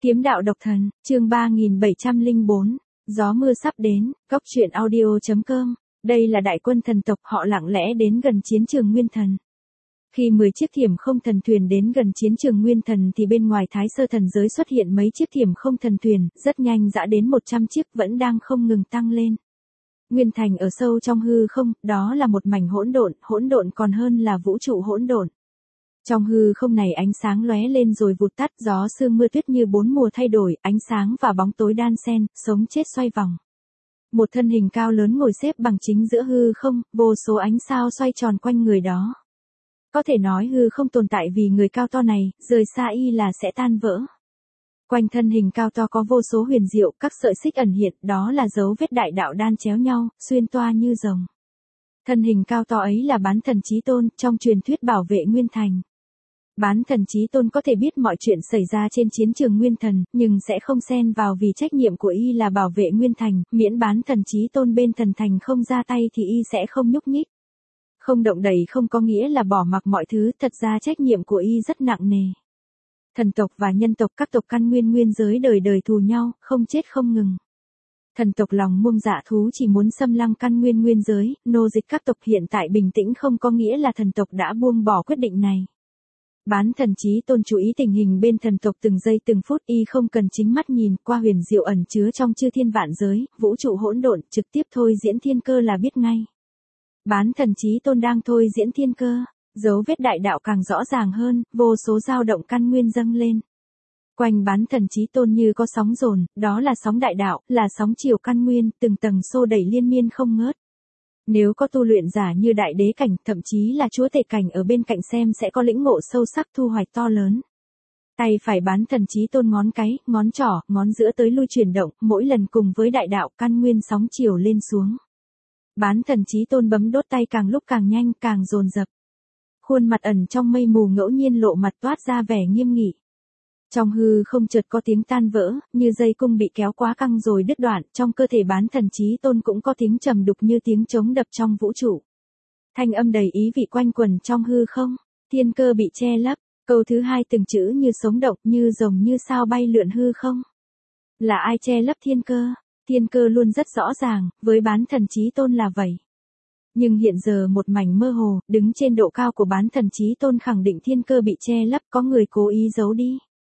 Kiếm đạo độc thần, chương 3704, gió mưa sắp đến, góc truyện audio.com. Đây là đại quân thần tộc, họ lặng lẽ đến gần chiến trường Nguyên Thần. Khi 10 chiếc thiểm không thần thuyền đến gần chiến trường Nguyên Thần thì bên ngoài Thái Sơ thần giới xuất hiện mấy chiếc thiểm không thần thuyền, rất nhanh dã đến 100 chiếc, vẫn đang không ngừng tăng lên. Nguyên Thành ở sâu trong hư không, đó là một mảnh hỗn độn còn hơn là vũ trụ hỗn độn. Trong hư không này ánh sáng lóe lên rồi vụt tắt, gió sương mưa tuyết như bốn mùa thay đổi, ánh sáng và bóng tối đan xen, sống chết xoay vòng. Một thân hình cao lớn ngồi xếp bằng chính giữa hư không, vô số ánh sao xoay tròn quanh người đó. Có thể nói hư không tồn tại vì người cao to này, rời xa y là sẽ tan vỡ. Quanh thân hình cao to có vô số huyền diệu, các sợi xích ẩn hiện, đó là dấu vết đại đạo đan chéo nhau, xuyên toa như rồng. Thân hình cao to ấy là Bán Thần Chí Tôn, trong truyền thuyết bảo vệ Nguyên Thành. Bán Thần Chí Tôn có thể biết mọi chuyện xảy ra trên chiến trường Nguyên Thần, nhưng sẽ không xen vào vì trách nhiệm của y là bảo vệ Nguyên Thành, miễn Bán Thần Chí Tôn bên thần thành không ra tay thì y sẽ không nhúc nhích. Không động đậy không có nghĩa là bỏ mặc mọi thứ, thật ra trách nhiệm của y rất nặng nề. Thần tộc và nhân tộc, các tộc căn nguyên giới đời đời thù nhau, không chết không ngừng. Thần tộc lòng muông dạ thú chỉ muốn xâm lăng căn nguyên giới, nô dịch các tộc, hiện tại bình tĩnh không có nghĩa là thần tộc đã buông bỏ quyết định này. Bán Thần Chí Tôn chú ý tình hình bên thần tộc từng giây từng phút, y không cần chính mắt nhìn, qua huyền diệu ẩn chứa trong chư thiên vạn giới, vũ trụ hỗn độn, trực tiếp thôi diễn thiên cơ là biết ngay. Bán Thần Chí Tôn đang thôi diễn thiên cơ, dấu vết đại đạo càng rõ ràng hơn, vô số dao động căn nguyên dâng lên. Quanh Bán Thần Chí Tôn như có sóng dồn, đó là sóng đại đạo, là sóng chiều căn nguyên, từng tầng xô đẩy liên miên không ngớt. Nếu có tu luyện giả như đại đế cảnh, thậm chí là chúa tể cảnh ở bên cạnh xem sẽ có lĩnh ngộ sâu sắc, thu hoạch to lớn. Tay phải Bán Thần Chí Tôn ngón cái, ngón trỏ, ngón giữa tới lui chuyển động, mỗi lần cùng với đại đạo căn nguyên sóng chiều lên xuống. Bán Thần Chí Tôn bấm đốt tay càng lúc càng nhanh, càng dồn dập. Khuôn mặt ẩn trong mây mù ngẫu nhiên lộ mặt toát ra vẻ nghiêm nghị. Trong hư không chợt có tiếng tan vỡ, như dây cung bị kéo quá căng rồi đứt đoạn, trong cơ thể Bán Thần Chí Tôn cũng có tiếng trầm đục như tiếng trống đập trong vũ trụ. Thanh âm đầy ý vị quanh quẩn trong hư không, thiên cơ bị che lấp, câu thứ hai từng chữ như sống động, như rồng như sao bay lượn hư không. Là ai che lấp thiên cơ? Thiên cơ luôn rất rõ ràng, với Bán Thần Chí Tôn là vậy. Nhưng hiện giờ một mảnh mơ hồ, đứng trên độ cao của Bán Thần Chí Tôn khẳng định thiên cơ bị che lấp, có người cố ý giấu đi.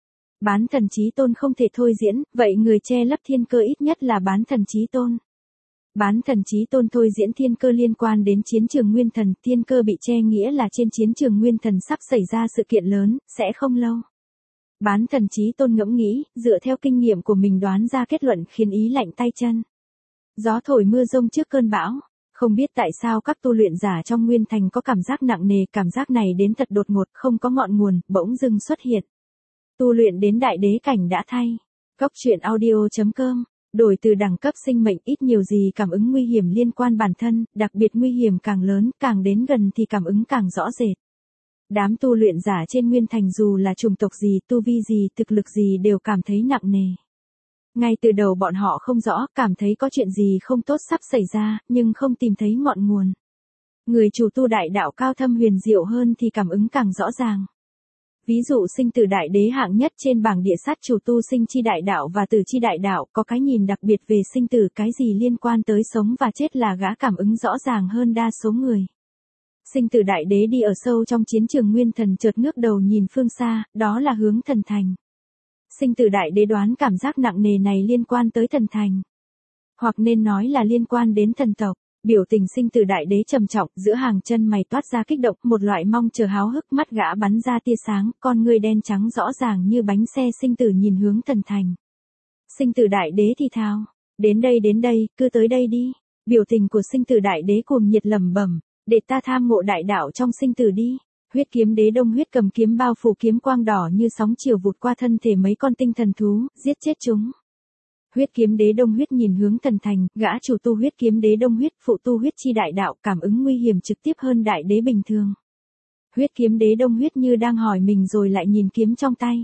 Bán Thần Chí Tôn không thể thôi diễn, vậy người che lấp thiên cơ ít nhất là Bán Thần Chí Tôn. Bán Thần Chí Tôn thôi diễn thiên cơ liên quan đến chiến trường Nguyên Thần, thiên cơ bị che nghĩa là trên chiến trường Nguyên Thần sắp xảy ra sự kiện lớn, sẽ không lâu. Bán Thần Chí Tôn ngẫm nghĩ, dựa theo kinh nghiệm của mình đoán ra kết luận khiến ý lạnh tay chân. Gió thổi mưa rông trước cơn bão. Không biết tại sao các tu luyện giả trong Nguyên Thành có cảm giác nặng nề, cảm giác này đến thật đột ngột, không có ngọn nguồn, bỗng dưng xuất hiện. Tu luyện đến đại đế cảnh đã thay. Góc truyện audio.com, đổi từ đẳng cấp sinh mệnh ít nhiều gì cảm ứng nguy hiểm liên quan bản thân, đặc biệt nguy hiểm càng lớn, càng đến gần thì cảm ứng càng rõ rệt. Đám tu luyện giả trên Nguyên Thành dù là chủng tộc gì, tu vi gì, thực lực gì đều cảm thấy nặng nề. Ngay từ đầu bọn họ không rõ, cảm thấy có chuyện gì không tốt sắp xảy ra, nhưng không tìm thấy ngọn nguồn. Người chủ tu đại đạo cao thâm huyền diệu hơn thì cảm ứng càng rõ ràng. Ví dụ sinh tử đại đế hạng nhất trên bảng địa sát chủ tu sinh chi đại đạo và tử chi đại đạo, có cái nhìn đặc biệt về sinh tử, cái gì liên quan tới sống và chết là gã cảm ứng rõ ràng hơn đa số người. Sinh tử đại đế đi ở sâu trong chiến trường Nguyên Thần chợt ngước đầu nhìn phương xa, đó là hướng thần thành. Sinh tử đại đế đoán cảm giác nặng nề này liên quan tới thần thành. Hoặc nên nói là liên quan đến thần tộc. Biểu tình sinh tử đại đế trầm trọng, giữa hàng chân mày toát ra kích động, một loại mong chờ háo hức, mắt gã bắn ra tia sáng, con ngươi đen trắng rõ ràng như bánh xe. Sinh tử nhìn hướng thần thành. Sinh tử đại đế thì thào, đến đây, cứ tới đây đi. Biểu tình của sinh tử đại đế cuồng nhiệt lẩm bẩm, để ta tham ngộ đại đạo trong sinh tử đi. Huyết kiếm đế Đông Huyết cầm kiếm bao phủ kiếm quang đỏ như sóng chiều vụt qua thân thể mấy con tinh thần thú, giết chết chúng. Huyết kiếm đế Đông Huyết nhìn hướng thần thành, gã chủ tu huyết kiếm đế Đông Huyết, phụ tu huyết chi đại đạo, cảm ứng nguy hiểm trực tiếp hơn đại đế bình thường. Huyết kiếm đế Đông Huyết như đang hỏi mình rồi lại nhìn kiếm trong tay.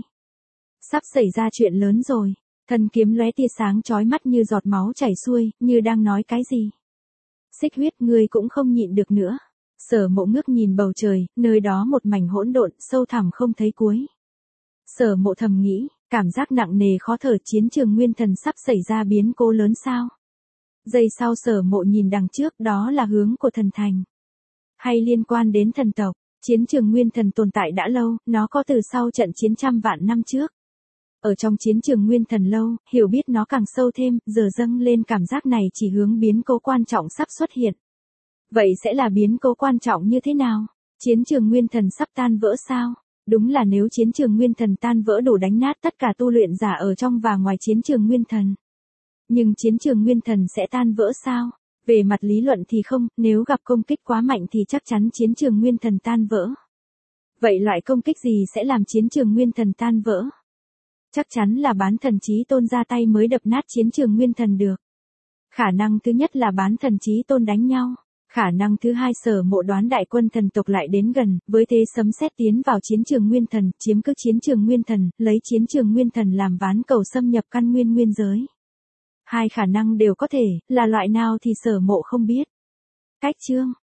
Sắp xảy ra chuyện lớn rồi, thân kiếm lóe tia sáng chói mắt như giọt máu chảy xuôi, như đang nói cái gì. Xích Huyết, ngươi cũng không nhịn được nữa. Sở Mộ ngước nhìn bầu trời, nơi đó một mảnh hỗn độn, sâu thẳm không thấy cuối. Sở Mộ thầm nghĩ, Cảm giác nặng nề khó thở, chiến trường nguyên thần sắp xảy ra biến cố lớn sao? Giây sau Sở Mộ nhìn đằng trước, đó là hướng của thần thành. Hay liên quan đến thần tộc, chiến trường nguyên thần tồn tại đã lâu, nó có từ sau trận chiến trăm vạn năm trước. Ở trong chiến trường nguyên thần lâu, hiểu biết nó càng sâu thêm, giờ dâng lên cảm giác này chỉ hướng biến cố quan trọng sắp xuất hiện. Vậy sẽ là biến cố quan trọng như thế nào? Chiến trường nguyên thần sắp tan vỡ sao? Đúng là nếu chiến trường nguyên thần tan vỡ đủ đánh nát tất cả tu luyện giả ở trong và ngoài chiến trường nguyên thần. Nhưng chiến trường nguyên thần sẽ tan vỡ sao? Về mặt lý luận thì không, nếu gặp công kích quá mạnh thì chắc chắn chiến trường nguyên thần tan vỡ. Vậy loại công kích gì sẽ làm chiến trường nguyên thần tan vỡ? Chắc chắn là bán thần chí tôn ra tay mới đập nát chiến trường nguyên thần được. Khả năng thứ nhất là bán thần chí tôn đánh nhau. Khả năng thứ hai Sở Mộ đoán đại quân thần tộc lại đến gần, với thế sấm sét tiến vào chiến trường nguyên thần, chiếm cứ chiến trường nguyên thần, lấy chiến trường nguyên thần làm ván cầu xâm nhập căn nguyên nguyên giới. Hai khả năng đều có thể, là loại nào thì Sở Mộ không biết. Cách chương